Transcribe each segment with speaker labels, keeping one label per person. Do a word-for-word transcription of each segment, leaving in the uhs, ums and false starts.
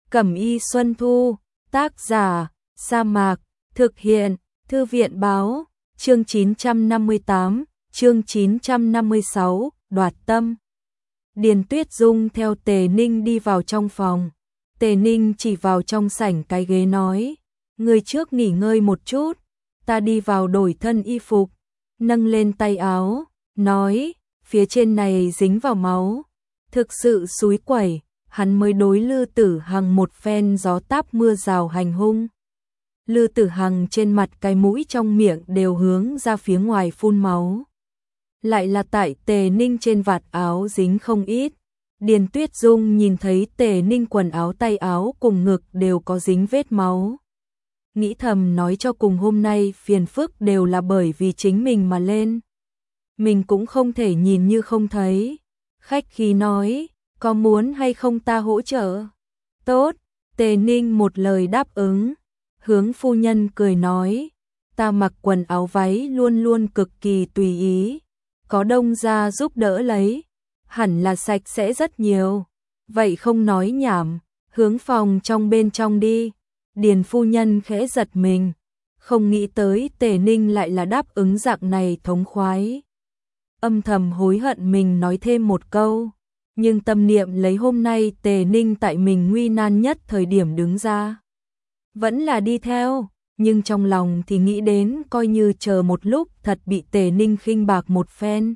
Speaker 1: Cẩm y Xuân Thu, tác giả, Sa Mạc, thực hiện, Thư viện báo, chương chín trăm năm mươi tám, chương chín trăm năm mươi sáu, đoạt tâm. Điền Tuyết Dung theo Tề Ninh đi vào trong phòng. Tề Ninh chỉ vào trong sảnh cái ghế nói, người trước nghỉ ngơi một chút, ta đi vào đổi thân y phục, nâng lên tay áo, nói, phía trên này dính vào máu, thực sự xúi quẩy, hắn mới đối Lư Tử Hằng một phen gió táp mưa rào hành hung. Lư Tử Hằng trên mặt cái mũi trong miệng đều hướng ra phía ngoài phun máu. Lại là tại Tề Ninh trên vạt áo dính không ít. Điền Tuyết Dung nhìn thấy Tề Ninh quần áo tay áo cùng ngực đều có dính vết máu. Nghĩ thầm nói cho cùng hôm nay phiền phức đều là bởi vì chính mình mà lên. Mình cũng không thể nhìn như không thấy. Khách khí nói, có muốn hay không ta hỗ trợ? Tốt, Tề Ninh một lời đáp ứng. Hướng phu nhân cười nói, ta mặc quần áo váy luôn luôn cực kỳ tùy ý. Có đông ra giúp đỡ lấy, hẳn là sạch sẽ rất nhiều. Vậy không nói nhảm, hướng phòng trong bên trong đi. Điền phu nhân khẽ giật mình, không nghĩ tới Tề Ninh lại là đáp ứng dạng này thống khoái. Âm thầm hối hận mình nói thêm một câu, nhưng tâm niệm lấy hôm nay Tề Ninh tại mình nguy nan nhất thời điểm đứng ra. Vẫn là đi theo, nhưng trong lòng thì nghĩ đến coi như chờ một lúc thật bị Tề Ninh khinh bạc một phen.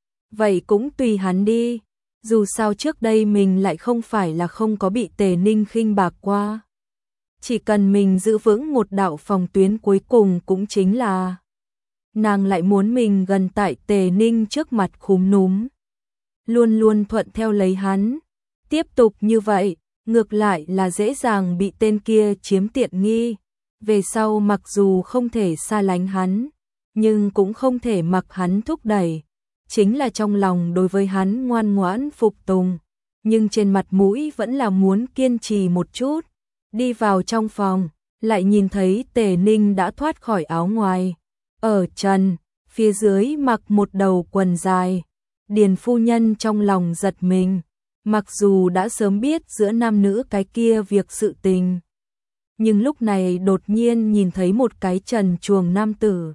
Speaker 1: Vậy cũng tùy hắn đi, dù sao trước đây mình lại không phải là không có bị Tề Ninh khinh bạc qua. Chỉ cần mình giữ vững một đạo phòng tuyến cuối cùng cũng chính là nàng lại muốn mình gần tại Tề Ninh trước mặt khúm núm. Luôn luôn thuận theo lấy hắn, tiếp tục như vậy, ngược lại là dễ dàng bị tên kia chiếm tiện nghi. Về sau mặc dù không thể xa lánh hắn, nhưng cũng không thể mặc hắn thúc đẩy. Chính là trong lòng đối với hắn ngoan ngoãn phục tùng, nhưng trên mặt mũi vẫn là muốn kiên trì một chút. Đi vào trong phòng, lại nhìn thấy Tề Ninh đã thoát khỏi áo ngoài. Ở trần, phía dưới mặc một đầu quần dài. Điền phu nhân trong lòng giật mình, mặc dù đã sớm biết giữa nam nữ cái kia việc sự tình. Nhưng lúc này đột nhiên nhìn thấy một cái trần truồng nam tử.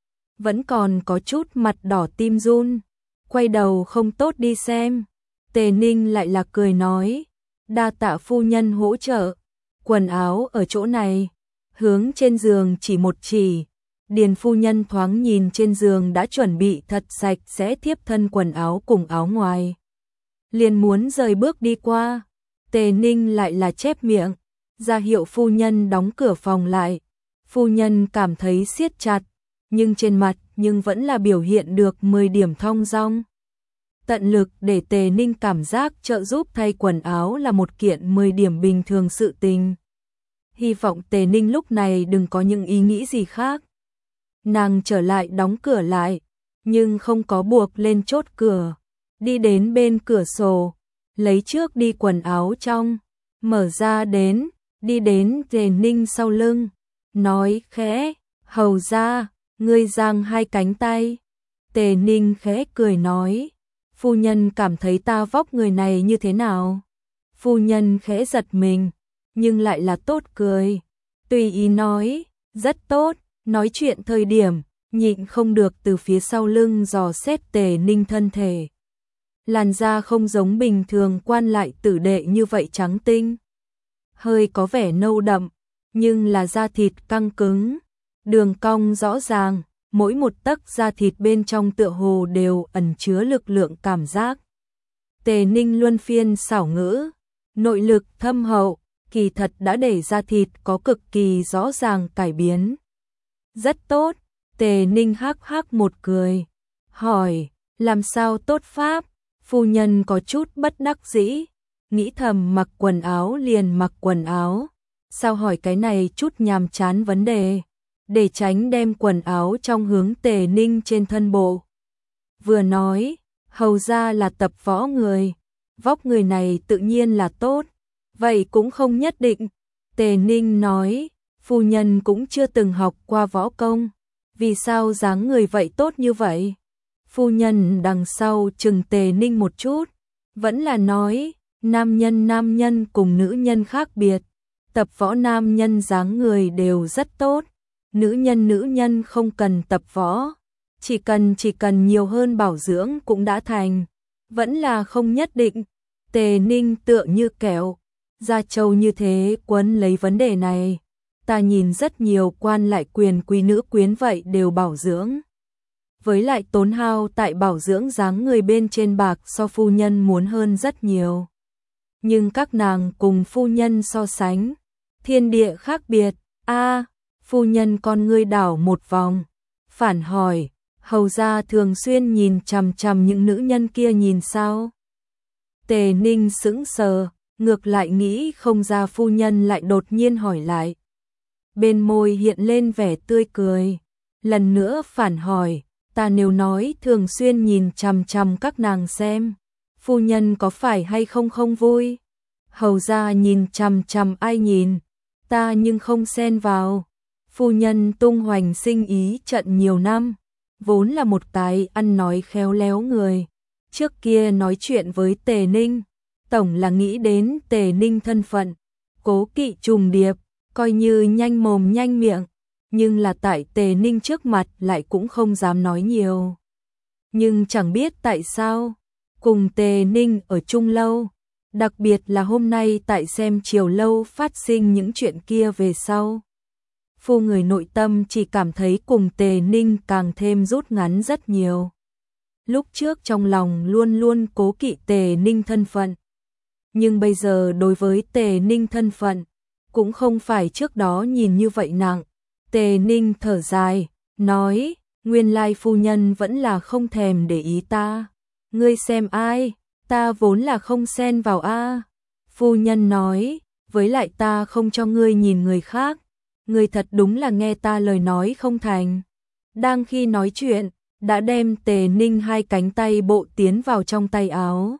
Speaker 1: Vẫn còn có chút mặt đỏ tim run, quay đầu không tốt đi xem. Tề Ninh lại là cười nói, đa tạ phu nhân hỗ trợ, quần áo ở chỗ này, hướng trên giường chỉ một chỉ. Điền phu nhân thoáng nhìn trên giường đã chuẩn bị thật sạch sẽ thiếp thân quần áo cùng áo ngoài. Liền muốn rời bước đi qua, Tề Ninh lại là chép miệng, ra hiệu phu nhân đóng cửa phòng lại. Phu nhân cảm thấy siết chặt, nhưng trên mặt nhưng vẫn là biểu hiện được mười điểm thong dong. Tận lực để Tề Ninh cảm giác trợ giúp thay quần áo là một kiện mười điểm bình thường sự tình. Hy vọng Tề Ninh lúc này đừng có những ý nghĩ gì khác. Nàng trở lại đóng cửa lại, nhưng không có buộc lên chốt cửa. Đi đến bên cửa sổ, lấy trước đi quần áo trong, mở ra đến, đi đến Tề Ninh sau lưng, nói khẽ, hầu ra, ngươi giang hai cánh tay. Tề Ninh khẽ cười nói, phu nhân cảm thấy ta vóc người này như thế nào? Phu nhân khẽ giật mình, nhưng lại là tốt cười, tùy ý nói, rất tốt. Nói chuyện thời điểm, nhịn không được từ phía sau lưng dò xét Tề Ninh thân thể. Làn da không giống bình thường quan lại tử đệ như vậy trắng tinh. Hơi có vẻ nâu đậm, nhưng là da thịt căng cứng, đường cong rõ ràng, mỗi một tấc da thịt bên trong tựa hồ đều ẩn chứa lực lượng cảm giác. Tề Ninh luân phiên xảo ngữ, nội lực thâm hậu, kỳ thật đã để da thịt có cực kỳ rõ ràng cải biến. Rất tốt, Tề Ninh hắc hắc một cười, hỏi, làm sao tốt pháp? Phu nhân có chút bất đắc dĩ, nghĩ thầm mặc quần áo liền mặc quần áo, sao hỏi cái này chút nhàm chán vấn đề, để tránh đem quần áo trong hướng Tề Ninh trên thân bộ. Vừa nói, hầu ra là tập võ người, vóc người này tự nhiên là tốt, vậy cũng không nhất định. Tề Ninh nói, phu nhân cũng chưa từng học qua võ công, vì sao dáng người vậy tốt như vậy? Phu nhân đằng sau chừng Tề Ninh một chút, vẫn là nói, Nam nhân nam nhân cùng nữ nhân khác biệt, tập võ nam nhân dáng người đều rất tốt, nữ nhân nữ nhân không cần tập võ, chỉ cần chỉ cần nhiều hơn bảo dưỡng cũng đã thành, vẫn là không nhất định. Tề Ninh tựa như kẹo, da trâu như thế quấn lấy vấn đề này. Ta nhìn rất nhiều quan lại quyền quý nữ quyến vậy đều bảo dưỡng. Với lại tốn hao tại bảo dưỡng dáng người bên trên bạc so phu nhân muốn hơn rất nhiều. Nhưng các nàng cùng phu nhân so sánh, thiên địa khác biệt. A, phu nhân con ngươi đảo một vòng, phản hỏi, hầu gia thường xuyên nhìn chằm chằm những nữ nhân kia nhìn sao? Tề Ninh sững sờ, ngược lại nghĩ không ra phu nhân lại đột nhiên hỏi lại. Bên môi hiện lên vẻ tươi cười, lần nữa phản hỏi, ta nếu nói thường xuyên nhìn chằm chằm các nàng xem, phu nhân có phải hay không không vui? Hầu gia nhìn chằm chằm ai nhìn, ta nhưng không xen vào. Phu nhân tung hoành sinh ý trận nhiều năm, vốn là một cái ăn nói khéo léo người. Trước kia nói chuyện với Tề Ninh, tổng là nghĩ đến Tề Ninh thân phận, cố kỵ trùng điệp, coi như nhanh mồm nhanh miệng, nhưng là tại Tề Ninh trước mặt lại cũng không dám nói nhiều. Nhưng chẳng biết tại sao, cùng Tề Ninh ở chung lâu, đặc biệt là hôm nay tại xem chiều lâu phát sinh những chuyện kia về sau. Phu người nội tâm chỉ cảm thấy cùng Tề Ninh càng thêm rút ngắn rất nhiều. Lúc trước trong lòng luôn luôn cố kỵ Tề Ninh thân phận, nhưng bây giờ đối với Tề Ninh thân phận, cũng không phải trước đó nhìn như vậy nặng. Tề Ninh thở dài, nói, nguyên lai phu nhân vẫn là không thèm để ý ta. Ngươi xem ai, ta vốn là không xen vào a. Phu nhân nói, với lại ta không cho ngươi nhìn người khác. Ngươi thật đúng là nghe ta lời nói không thành. Đang khi nói chuyện, đã đem Tề Ninh hai cánh tay bộ tiến vào trong tay áo.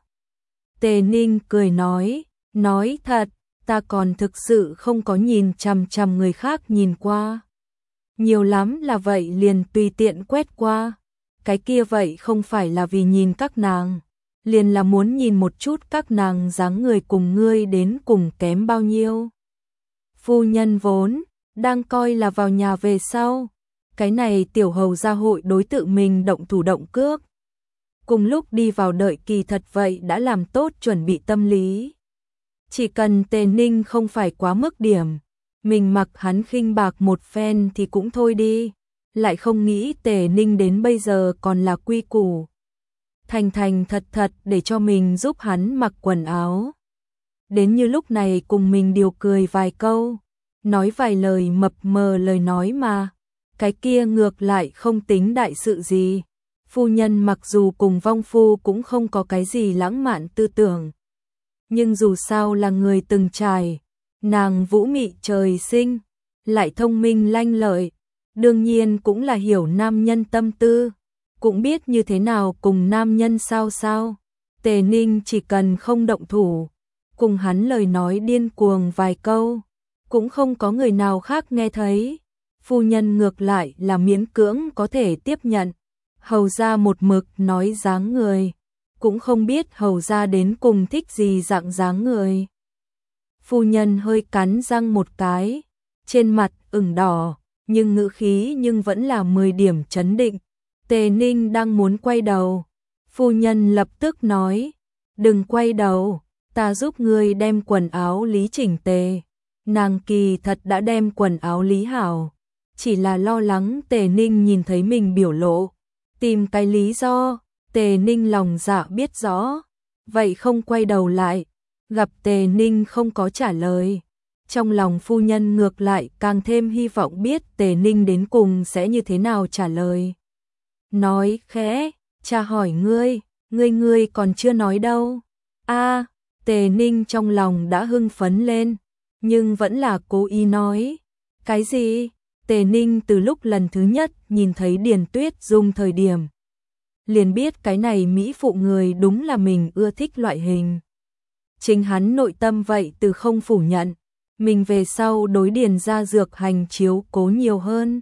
Speaker 1: Tề Ninh cười nói, nói thật, ta còn thực sự không có nhìn chằm chằm người khác nhìn qua. Nhiều lắm là vậy liền tùy tiện quét qua. Cái kia vậy không phải là vì nhìn các nàng, liền là muốn nhìn một chút các nàng dáng người cùng ngươi đến cùng kém bao nhiêu. Phu nhân vốn đang coi là vào nhà về sau, cái này tiểu hầu gia hội đối tự mình động thủ động cước. Cùng lúc đi vào đợi kỳ thật vậy đã làm tốt chuẩn bị tâm lý. Chỉ cần Tề Ninh không phải quá mức điểm, mình mặc hắn khinh bạc một phen thì cũng thôi đi. Lại không nghĩ Tề Ninh đến bây giờ còn là quy củ. Thành thành thật thật để cho mình giúp hắn mặc quần áo. Đến như lúc này cùng mình điều cười vài câu, nói vài lời mập mờ lời nói mà. Cái kia ngược lại không tính đại sự gì. Phu nhân mặc dù cùng vong phu cũng không có cái gì lãng mạn tư tưởng, nhưng dù sao là người từng trải, nàng vũ mị trời sinh, lại thông minh lanh lợi, đương nhiên cũng là hiểu nam nhân tâm tư, cũng biết như thế nào cùng nam nhân sao sao. Tề Ninh chỉ cần không động thủ, cùng hắn lời nói điên cuồng vài câu, cũng không có người nào khác nghe thấy. Phu nhân ngược lại là miễn cưỡng có thể tiếp nhận. Hầu gia một mực nói dáng người, cũng không biết hầu gia đến cùng thích gì dạng dáng người. Phu nhân hơi cắn răng một cái, trên mặt ửng đỏ, nhưng ngữ khí nhưng vẫn là mười điểm trấn định. Tề Ninh đang muốn quay đầu, phu nhân lập tức nói, đừng quay đầu, ta giúp ngươi đem quần áo lý chỉnh tề. Nàng kỳ thật đã đem quần áo lý hảo, chỉ là lo lắng Tề Ninh nhìn thấy mình biểu lộ, tìm cái lý do. Tề Ninh lòng dạ biết rõ, vậy không quay đầu lại, gặp Tề Ninh không có trả lời. Trong lòng phu nhân ngược lại càng thêm hy vọng biết Tề Ninh đến cùng sẽ như thế nào trả lời. Nói khẽ, cha hỏi ngươi, ngươi ngươi còn chưa nói đâu. A, Tề Ninh trong lòng đã hưng phấn lên, nhưng vẫn là cố ý nói. Cái gì? Tề Ninh từ lúc lần thứ nhất nhìn thấy Điền Tuyết Dung thời điểm, liền biết cái này mỹ phụ người đúng là mình ưa thích loại hình. Chính hắn nội tâm vậy từ không phủ nhận, mình về sau đối Điền gia dược hành chiếu cố nhiều hơn.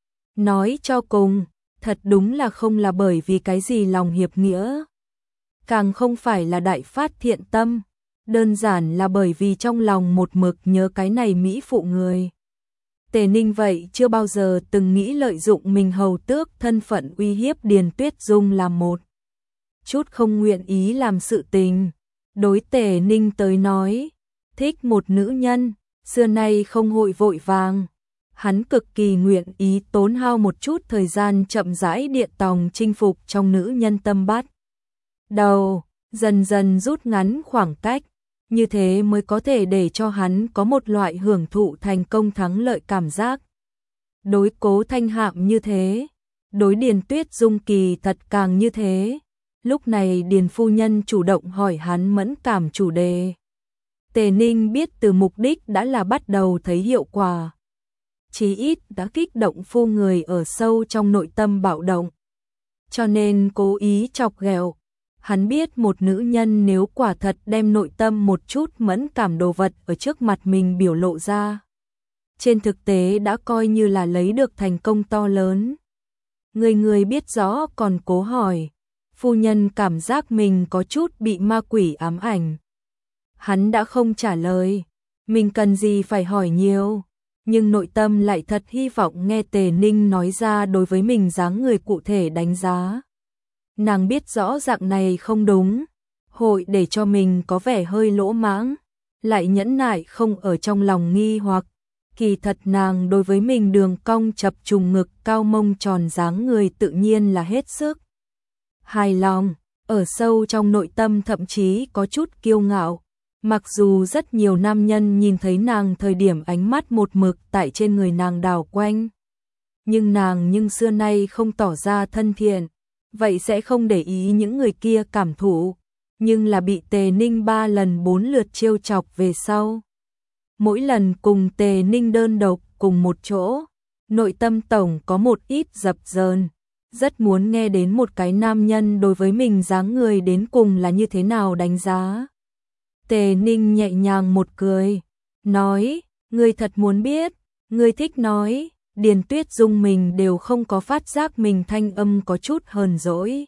Speaker 1: Nói cho cùng, thật đúng là không là bởi vì cái gì lòng hiệp nghĩa, càng không phải là đại phát thiện tâm. đơn giản là bởi vì trong lòng một mực nhớ cái này mỹ phụ người. Tề Ninh vậy chưa bao giờ từng nghĩ lợi dụng mình hầu tước thân phận uy hiếp Điền Tuyết Dung làm một chút không nguyện ý làm sự tình. Đối Tề Ninh tới nói, thích một nữ nhân, xưa nay không hội vội vàng. Hắn cực kỳ nguyện ý tốn hao một chút thời gian chậm rãi điện tòng chinh phục trong nữ nhân tâm bắt đầu, dần dần rút ngắn khoảng cách, như thế mới có thể để cho hắn có một loại hưởng thụ thành công thắng lợi cảm giác. Đối Cố Thanh Hạm như thế, đối Điền Tuyết Dung kỳ thật càng như thế. Lúc này Điền phu nhân chủ động hỏi hắn mẫn cảm chủ đề. Tề Ninh biết từ mục đích đã là bắt đầu thấy hiệu quả. Chí ít đã kích động phu người ở sâu trong nội tâm bạo động. Cho nên cố ý chọc ghẹo. Hắn biết một nữ nhân nếu quả thật đem nội tâm một chút mẫn cảm đồ vật ở trước mặt mình biểu lộ ra, trên thực tế đã coi như là lấy được thành công to lớn. Người người biết rõ còn cố hỏi. Phu nhân cảm giác mình có chút bị ma quỷ ám ảnh. Hắn đã không trả lời. Mình cần gì phải hỏi nhiều. Nhưng nội tâm lại thật hy vọng nghe Tề Ninh nói ra đối với mình dáng người cụ thể đánh giá. Nàng biết rõ dạng này không đúng, hội để cho mình có vẻ hơi lỗ mãng, lại nhẫn nại không ở trong lòng nghi hoặc. Kỳ thật nàng đối với mình đường cong chập trùng ngực cao mông tròn dáng người tự nhiên là hết sức hài lòng, ở sâu trong nội tâm thậm chí có chút kiêu ngạo. Mặc dù rất nhiều nam nhân nhìn thấy nàng thời điểm ánh mắt một mực tại trên người nàng đảo quanh, nhưng nàng nhưng xưa nay không tỏ ra thân thiện, vậy sẽ không để ý những người kia cảm thụ, nhưng là bị Tề Ninh ba lần bốn lượt trêu chọc về sau. Mỗi lần cùng Tề Ninh đơn độc cùng một chỗ, nội tâm tổng có một ít dập dờn, rất muốn nghe đến một cái nam nhân đối với mình dáng người đến cùng là như thế nào đánh giá. Tề Ninh nhẹ nhàng một cười, nói, ngươi thật muốn biết, ngươi thích nói. Điền Tuyết Dung mình đều không có phát giác mình thanh âm có chút hờn dỗi.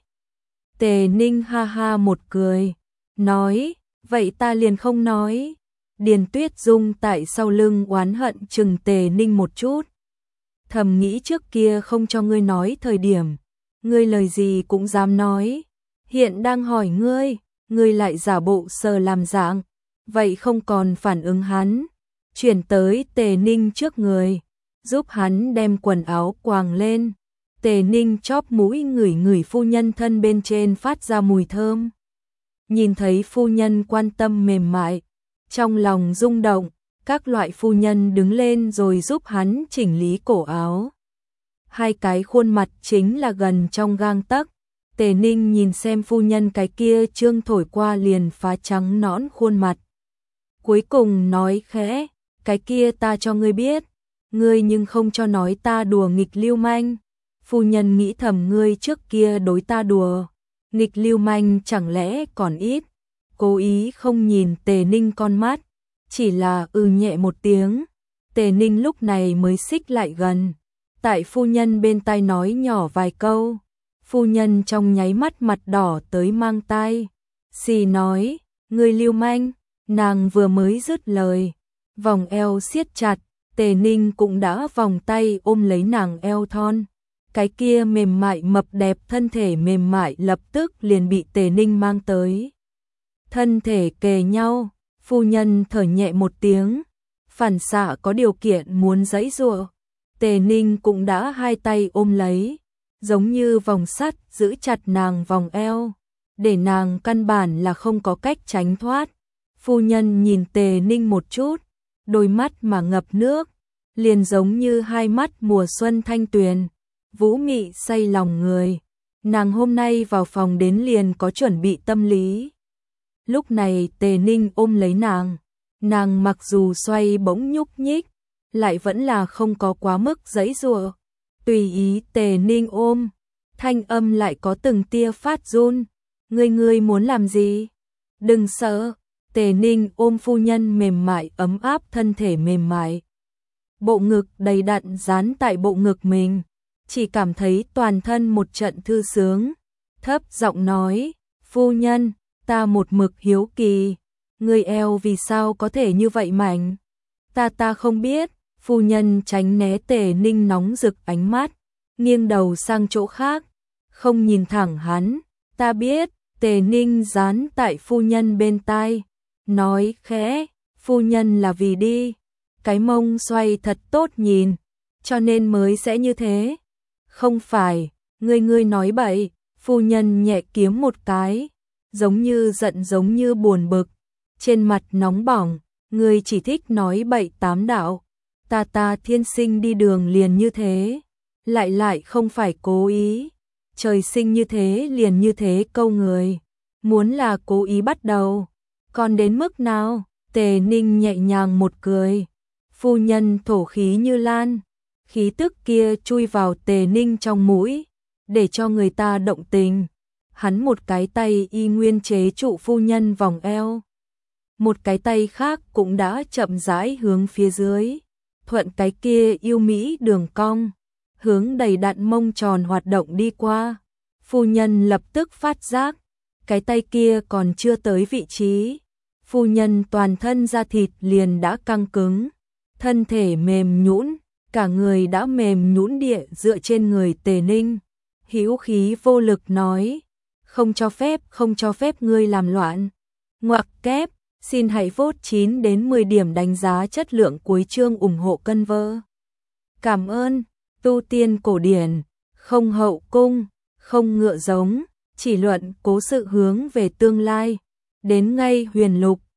Speaker 1: Tề Ninh ha ha một cười, nói, vậy ta liền không nói. Điền Tuyết Dung tại sau lưng oán hận chừng Tề Ninh một chút. Thầm nghĩ trước kia không cho ngươi nói thời điểm, ngươi lời gì cũng dám nói. Hiện đang hỏi ngươi, ngươi lại giả bộ sờ làm dạng, vậy không còn phản ứng hắn. Chuyển tới Tề Ninh trước người, giúp hắn đem quần áo quàng lên. Tề Ninh chóp mũi ngửi ngửi phu nhân thân bên trên phát ra mùi thơm. Nhìn thấy phu nhân quan tâm mềm mại, trong lòng rung động, các loại phu nhân đứng lên rồi giúp hắn chỉnh lý cổ áo. Hai cái khuôn mặt chính là gần trong gang tấc. Tề Ninh nhìn xem phu nhân cái kia trương thổi qua liền phá trắng nõn khuôn mặt. Cuối cùng nói khẽ, cái kia ta cho ngươi biết, ngươi nhưng không cho nói ta đùa nghịch lưu manh. Phu nhân nghĩ thầm ngươi trước kia đối ta đùa nghịch lưu manh chẳng lẽ còn ít. Cố ý không nhìn Tề Ninh con mắt, chỉ là ừ nhẹ một tiếng. Tề Ninh lúc này mới xích lại gần, tại phu nhân bên tai nói nhỏ vài câu. Phu nhân trong nháy mắt mặt đỏ tới mang tai, xì nói, ngươi lưu manh. Nàng vừa mới dứt lời, vòng eo siết chặt, Tề Ninh cũng đã vòng tay ôm lấy nàng eo thon. Cái kia mềm mại mập đẹp thân thể mềm mại lập tức liền bị Tề Ninh mang tới. Thân thể kề nhau, phu nhân thở nhẹ một tiếng, phản xạ có điều kiện muốn giãy giụa. Tề Ninh cũng đã hai tay ôm lấy, giống như vòng sắt giữ chặt nàng vòng eo, để nàng căn bản là không có cách tránh thoát. Phu nhân nhìn Tề Ninh một chút, đôi mắt mà ngập nước, liền giống như hai mắt mùa xuân thanh tuyền, vũ mị say lòng người. Nàng hôm nay vào phòng đến liền có chuẩn bị tâm lý. Lúc này Tề Ninh ôm lấy nàng, nàng mặc dù xoay bỗng nhúc nhích, lại vẫn là không có quá mức giãy giụa. Tùy ý Tề Ninh ôm, thanh âm lại có từng tia phát run. Ngươi ngươi muốn làm gì? Đừng sợ. Tề Ninh ôm phu nhân mềm mại ấm áp thân thể mềm mại. Bộ ngực đầy đặn dán tại bộ ngực mình, chỉ cảm thấy toàn thân một trận thư sướng. Thấp giọng nói, phu nhân, ta một mực hiếu kỳ, Người eo vì sao có thể như vậy mạnh? Ta ta không biết, phu nhân tránh né Tề Ninh nóng rực ánh mắt, nghiêng đầu sang chỗ khác, không nhìn thẳng hắn. Ta biết, Tề Ninh dán tại phu nhân bên tai, nói khẽ, phu nhân là vì đi, cái mông xoay thật tốt nhìn, cho nên mới sẽ như thế. Không phải, ngươi ngươi nói bậy, phu nhân nhẹ kiếm một cái, giống như giận giống như buồn bực, trên mặt nóng bỏng, ngươi chỉ thích nói bậy tám đạo, ta ta thiên sinh đi đường liền như thế, lại lại không phải cố ý, trời sinh như thế liền như thế câu người, muốn là cố ý bắt đầu, còn đến mức nào? Tề Ninh nhẹ nhàng một cười, phu nhân thổ khí như lan, khí tức kia chui vào Tề Ninh trong mũi, để cho người ta động tình. Hắn một cái tay y nguyên chế trụ phu nhân vòng eo, một cái tay khác cũng đã chậm rãi hướng phía dưới, thuận cái kia yêu mỹ đường cong, hướng đầy đặn mông tròn hoạt động đi qua. Phu nhân lập tức phát giác, cái tay kia còn chưa tới vị trí, phu nhân toàn thân da thịt liền đã căng cứng, thân thể mềm nhũn, cả người đã mềm nhũn địa dựa trên người Tề Ninh, hữu khí vô lực nói, không cho phép, không cho phép ngươi làm loạn. Ngoặc kép, xin hãy vote chín đến mười điểm đánh giá chất lượng cuối chương ủng hộ cân vơ. Cảm ơn, tu tiên cổ điển, không hậu cung, không ngựa giống, chỉ luận cố sự hướng về tương lai, đến ngay huyền lục.